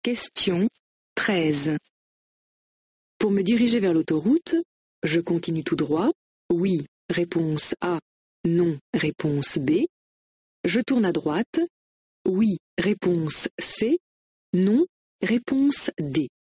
Question 13. Pour me diriger vers l'autoroute, je continue tout droit. Oui, réponse A. Non, réponse B. Je tourne à droite. Oui, réponse C. Non, réponse D.